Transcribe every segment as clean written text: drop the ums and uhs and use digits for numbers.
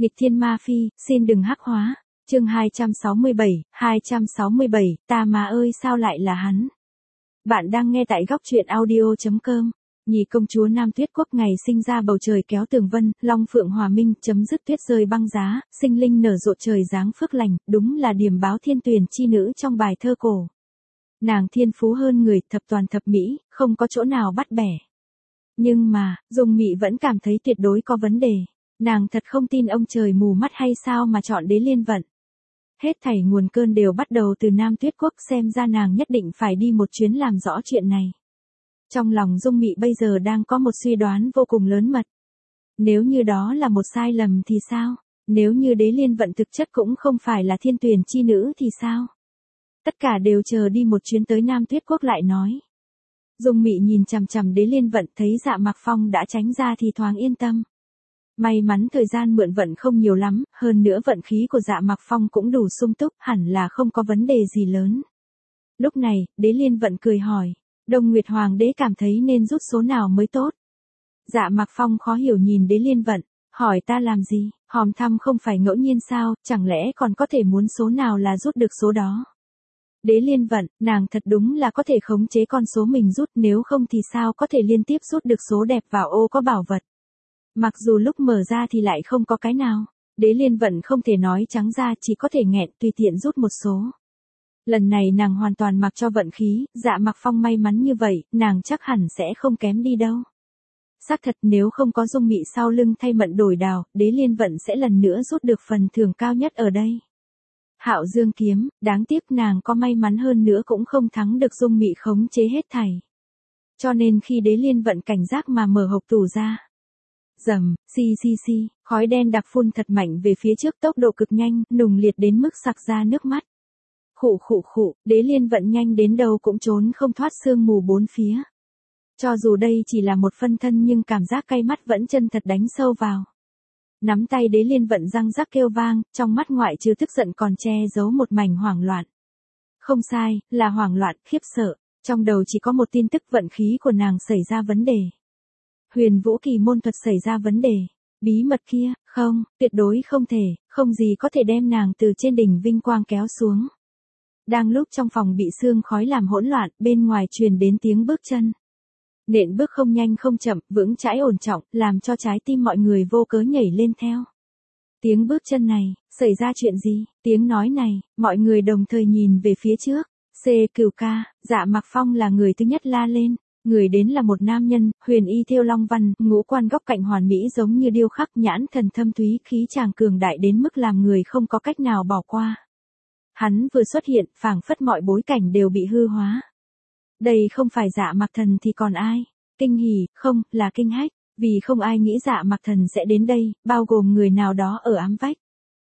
Nghịch thiên ma phi, xin đừng hắc hóa. Chương 267, ta mà ơi sao lại là hắn. Bạn đang nghe tại góc truyện audio.com. Nhị công chúa Nam Tuyết Quốc ngày sinh ra bầu trời kéo tường vân, long phượng hòa minh, chấm dứt tuyết rơi băng giá, sinh linh nở rộ trời giáng phước lành, đúng là điểm báo thiên tuyển chi nữ trong bài thơ cổ. Nàng thiên phú hơn người, thập toàn thập mỹ, không có chỗ nào bắt bẻ. Nhưng mà, Dung Mị vẫn cảm thấy tuyệt đối có vấn đề. Nàng thật không tin ông trời mù mắt hay sao mà chọn Đế Liên Vận. Hết thảy nguồn cơn đều bắt đầu từ Nam Tuyết Quốc, xem ra nàng nhất định phải đi một chuyến làm rõ chuyện này. Trong lòng Dung Mị bây giờ đang có một suy đoán vô cùng lớn mật. Nếu như đó là một sai lầm thì sao? Nếu như Đế Liên Vận thực chất cũng không phải là thiên tuyển chi nữ thì sao? Tất cả đều chờ đi một chuyến tới Nam Tuyết Quốc lại nói. Dung Mị nhìn chằm chằm Đế Liên Vận, thấy Dạ Mặc Phong đã tránh ra thì thoáng yên tâm. May mắn thời gian mượn vận không nhiều lắm, hơn nữa vận khí của Dạ Mặc Phong cũng đủ sung túc, hẳn là không có vấn đề gì lớn. Lúc này, Đế Liên Vận cười hỏi, Đông Nguyệt Hoàng đế cảm thấy nên rút số nào mới tốt? Dạ Mặc Phong khó hiểu nhìn Đế Liên Vận, hỏi ta làm gì, hòm thăm không phải ngẫu nhiên sao, chẳng lẽ còn có thể muốn số nào là rút được số đó? Đế Liên Vận, nàng thật đúng là có thể khống chế con số mình rút, nếu không thì sao có thể liên tiếp rút được số đẹp vào ô có bảo vật. Mặc dù lúc mở ra thì lại không có cái nào, Đế Liên Vận không thể nói trắng ra, chỉ có thể nghẹn tùy tiện rút một số. Lần này nàng hoàn toàn mặc cho vận khí, Dạ Mặc Phong may mắn như vậy, nàng chắc hẳn sẽ không kém đi đâu. Xác thật nếu không có Dung Mị sau lưng thay mận đổi đào, Đế Liên Vận sẽ lần nữa rút được phần thưởng cao nhất ở đây. Hạo Dương kiếm, đáng tiếc nàng có may mắn hơn nữa cũng không thắng được Dung Mị khống chế hết thảy. Cho nên khi Đế Liên Vận cảnh giác mà mở hộp tủ ra. Rầm, xì, khói đen đặc phun thật mạnh về phía trước, tốc độ cực nhanh, nùng liệt đến mức sặc ra nước mắt. Khụ, Đế Liên Vận nhanh đến đâu cũng trốn không thoát sương mù bốn phía. Cho dù đây chỉ là một phân thân nhưng cảm giác cay mắt vẫn chân thật đánh sâu vào. Nắm tay Đế Liên Vận răng rắc kêu vang, trong mắt ngoại trừ tức giận còn che giấu một mảnh hoảng loạn. Không sai, là hoảng loạn, khiếp sợ, trong đầu chỉ có một tin tức, vận khí của nàng xảy ra vấn đề. Huyền Vũ Kỳ môn thuật xảy ra vấn đề. Bí mật kia, không, tuyệt đối không thể, không gì có thể đem nàng từ trên đỉnh vinh quang kéo xuống. Đang lúc trong phòng bị sương khói làm hỗn loạn, bên ngoài truyền đến tiếng bước chân. Nện bước không nhanh không chậm, vững chãi ổn trọng, làm cho trái tim mọi người vô cớ nhảy lên theo. Tiếng bước chân này, xảy ra chuyện gì? Tiếng nói này, mọi người đồng thời nhìn về phía trước. Cửu ca, Dạ Mặc Phong là người thứ nhất la lên. Người đến là một nam nhân, huyền y thêu long văn, ngũ quan góc cạnh hoàn mỹ giống như điêu khắc, nhãn thần thâm thúy, khí chàng cường đại đến mức làm người không có cách nào bỏ qua. Hắn vừa xuất hiện, phảng phất mọi bối cảnh đều bị hư hóa. Đây không phải Dạ Mặc Thần thì còn ai? Kinh hỉ, không, là kinh hách, vì không ai nghĩ Dạ Mặc Thần sẽ đến đây, bao gồm người nào đó ở ám vách.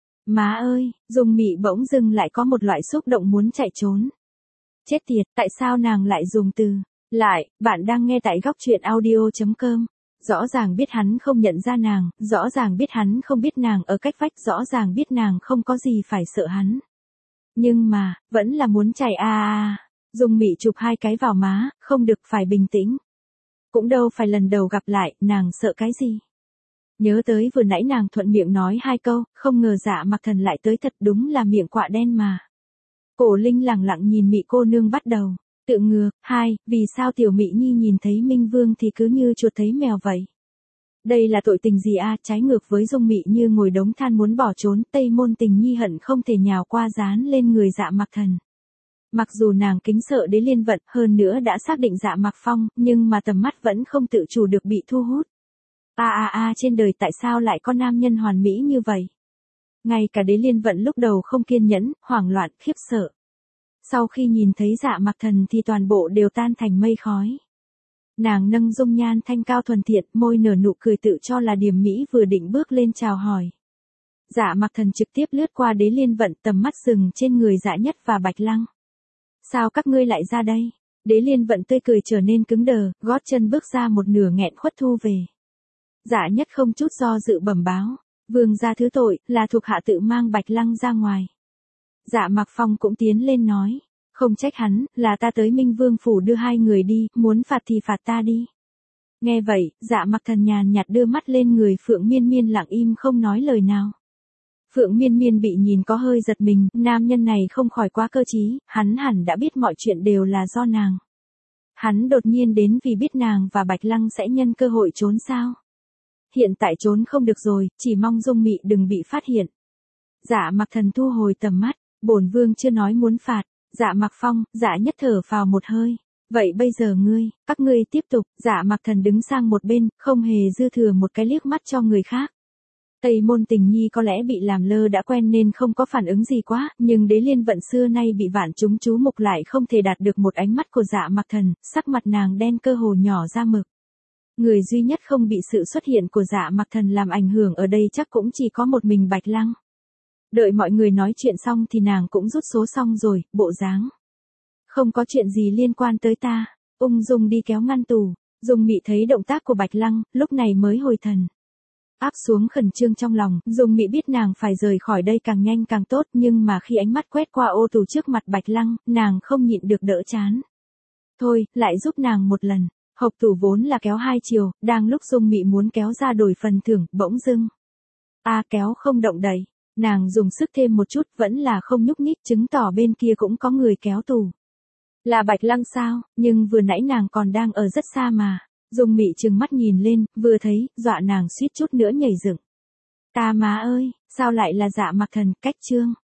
Má ơi, Dung Mị bỗng dưng lại có một loại xúc động muốn chạy trốn. Chết tiệt, tại sao nàng lại dùng từ lại? Bạn đang nghe tại góc truyện audio.com. Rõ ràng biết hắn không nhận ra nàng, rõ ràng biết hắn không biết nàng ở cách vách, rõ ràng biết nàng không có gì phải sợ hắn. Nhưng mà, vẫn là muốn chạy Dung Mị chụp hai cái vào má, không được, phải bình tĩnh. Cũng đâu phải lần đầu gặp lại, nàng sợ cái gì? Nhớ tới vừa nãy nàng thuận miệng nói hai câu, không ngờ Dạ Mặc Thần lại tới thật, đúng là miệng quạ đen mà. Cổ Linh lẳng lặng nhìn Mị cô nương bắt đầu. Tự ngược, vì sao Tiểu Mị Nhi nhìn thấy Minh Vương thì cứ như chuột thấy mèo vậy? Đây là tội tình gì trái ngược với Dung Mị như ngồi đống than muốn bỏ trốn, Tây Môn Tình Nhi hận không thể nhào qua dán lên người Dạ Mặc Thần. Mặc dù nàng kính sợ Đế Liên Vận, hơn nữa đã xác định Dạ Mặc Phong, nhưng mà tầm mắt vẫn không tự chủ được bị thu hút. Trên đời tại sao lại có nam nhân hoàn mỹ như vậy? Ngay cả Đế Liên Vận lúc đầu không kiên nhẫn, hoảng loạn, khiếp sợ. Sau khi nhìn thấy Dạ Mặc Thần thì toàn bộ đều tan thành mây khói. Nàng nâng dung nhan thanh cao thuần thiện, môi nở nụ cười tự cho là điềm mỹ, vừa định bước lên chào hỏi. Dạ Mặc Thần trực tiếp lướt qua Đế Liên Vận, tầm mắt dừng trên người Dạ Nhất và Bạch Lăng. Sao các ngươi lại ra đây? Đế Liên Vận tươi cười trở nên cứng đờ, gót chân bước ra một nửa nghẹn khuất thu về. Dạ Nhất không chút do dự bẩm báo, vương gia thứ tội, là thuộc hạ tự mang Bạch Lăng ra ngoài. Dạ Mặc Phong cũng tiến lên nói, không trách hắn, là ta tới Minh Vương phủ đưa hai người đi, muốn phạt thì phạt ta đi. Nghe vậy, Dạ Mặc Thần nhàn nhạt đưa mắt lên người Phượng Miên Miên, lặng im không nói lời nào. Phượng Miên Miên bị nhìn có hơi giật mình, nam nhân này không khỏi quá cơ trí, hắn hẳn đã biết mọi chuyện đều là do nàng. Hắn đột nhiên đến vì biết nàng và Bạch Lăng sẽ nhân cơ hội trốn sao. Hiện tại trốn không được rồi, chỉ mong Dung Mị đừng bị phát hiện. Dạ Mặc Thần thu hồi tầm mắt, bổn vương chưa nói muốn phạt. Dạ Mặc Phong, dạ nhất thở phào một hơi. Vậy bây giờ các ngươi tiếp tục. Dạ Mặc Thần đứng sang một bên, không hề dư thừa một cái liếc mắt cho người khác. Tây Môn Tình Nhi có lẽ bị làm lơ đã quen nên không có phản ứng gì quá, nhưng Đế Liên Vận xưa nay bị vạn chúng chú mục lại không thể đạt được một ánh mắt của Dạ Mặc Thần, sắc mặt nàng đen cơ hồ nhỏ ra mực. Người duy nhất không bị sự xuất hiện của Dạ Mặc Thần làm ảnh hưởng ở đây chắc cũng chỉ có một mình Bạch Lăng. Đợi mọi người nói chuyện xong thì nàng cũng rút số xong rồi, bộ dáng. Không có chuyện gì liên quan tới ta, ung dung đi kéo ngăn tủ. Dung Mị thấy động tác của Bạch Lăng, lúc này mới hồi thần. Áp xuống khẩn trương trong lòng, Dung Mị biết nàng phải rời khỏi đây càng nhanh càng tốt, nhưng mà khi ánh mắt quét qua ô tủ trước mặt Bạch Lăng, nàng không nhịn được đỡ chán. Thôi, lại giúp nàng một lần. Hộc tủ vốn là kéo hai chiều, đang lúc Dung Mị muốn kéo ra đổi phần thưởng, bỗng dưng. Kéo không động đậy. Nàng dùng sức thêm một chút vẫn là không nhúc nhích, chứng tỏ bên kia cũng có người kéo tủ. Là Bạch Lăng sao, nhưng vừa nãy nàng còn đang ở rất xa mà. Dung Mị trừng mắt nhìn lên, vừa thấy, dọa nàng suýt chút nữa nhảy dựng. Ta má ơi, sao lại là Dạ Mặc Thần, cách chương.